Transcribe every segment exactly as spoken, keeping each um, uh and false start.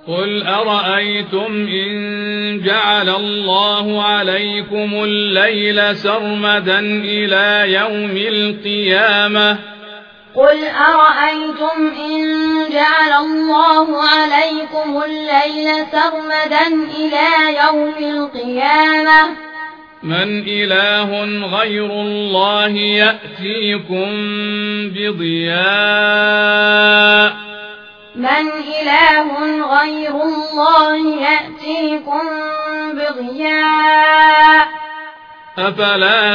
قل أرأيتم إن جعل الله عليكم الليل سرمدا إلى يوم القيامة قل أرأيتم إن جعل الله عليكم الليل سرمدا إلى يوم القيامة من إله غير الله يأتيكم بضياء من إله غير الله يأتيكم بضياء أفلا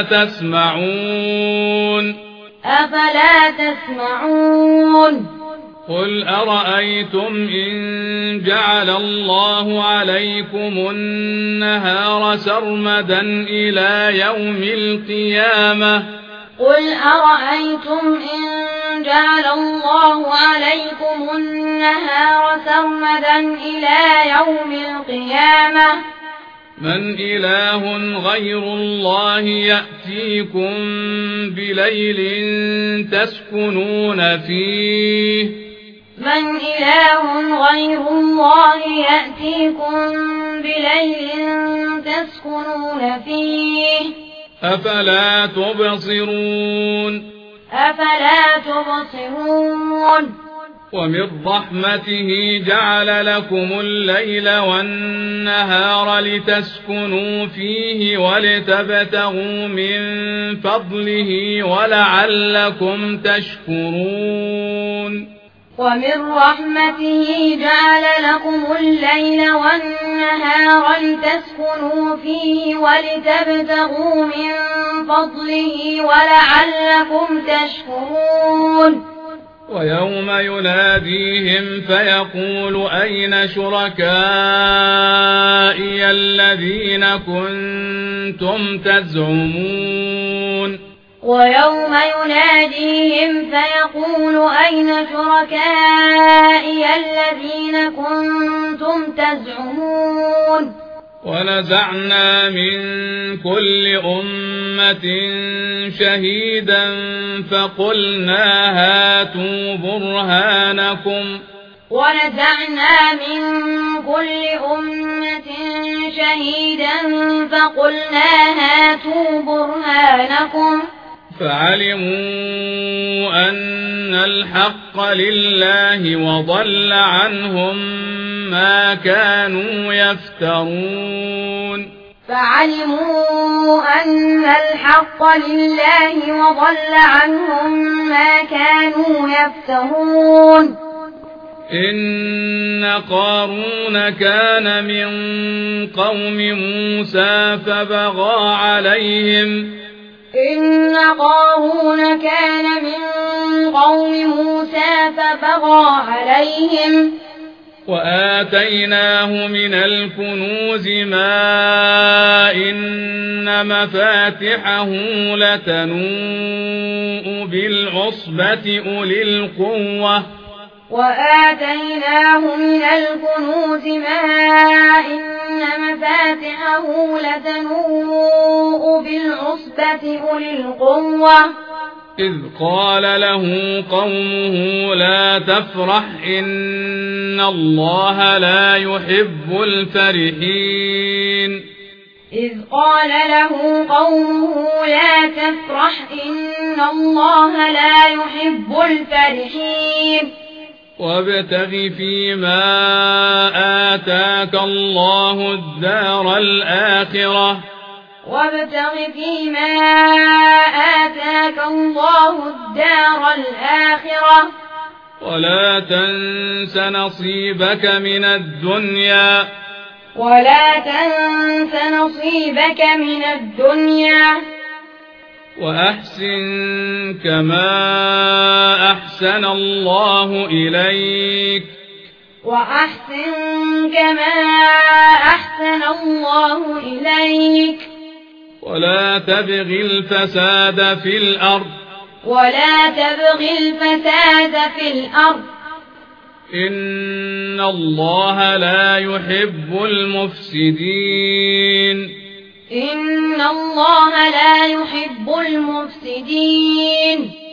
تسمعون أفلا تسمعون قل أرأيتم إن جعل الله عليكم النهار سرمدا إلى يوم القيامة قل أرأيتم إن جعل الله عليكم النهار سرمدا إلى يوم القيامة من إله غير الله يأتيكم بليل تسكنون فيه من إله غير الله يأتيكم بليل تسكنون فيه أفلا تبصرون أفلا تبصرون ومن رحمته جعل لكم الليل والنهار لتسكنوا فيه ولتبتغوا من فضله ولعلكم تشكرون ومن رحمته جعل لكم الليل والنهار لتسكنوا فيه ولتبتغوا من فضله ولعلكم تشكرون ويوم يناديهم فيقول أين شركائي الذين كنتم تزعمون ويوم يناديهم فيقول أين شركائي الذين كنتم تزعمون ونزعنا من كل أمة شهيدا فقلنا هاتوا برهانكم ونزعنا من كل أمة شهيدا فقلنا هاتوا برهانكم فعلموا أن الحق لله وضل عنهم ما كانوا يفترون فعلموا أن الحق لله وضل عنهم ما كانوا يفترون إن قارون كان من قوم موسى فبغى عليهم إن قارون كان من قوم موسى فبغى عليهم وآتيناه من الكنوز ما إن مفاتحه لتنوء بالعصبة أولي القوة وآتيناه من الكنوز ما إن مفاتحه لتنوء بالعصبة أولي القوة إذ قال له قومه لا تفرح إن الله لا يحب الفرحين إذ قال له قومه لا تفرح إن الله لا يحب الفرحين وابتغ فيما آتاك الله الدار الآخرة وابتغ فيما آتاك الله الدار الآخرة ولا تنس نصيبك من الدنيا ولا تنس نصيبك من الدنيا وأحسن كما أحسن الله إليك وأحسن كما أحسن الله إليك ولا تبغ الفساد في الأرض ولا تبغ الفساد في الأرض إن الله لا يحب المفسدين إن الله لا يحب المفسدين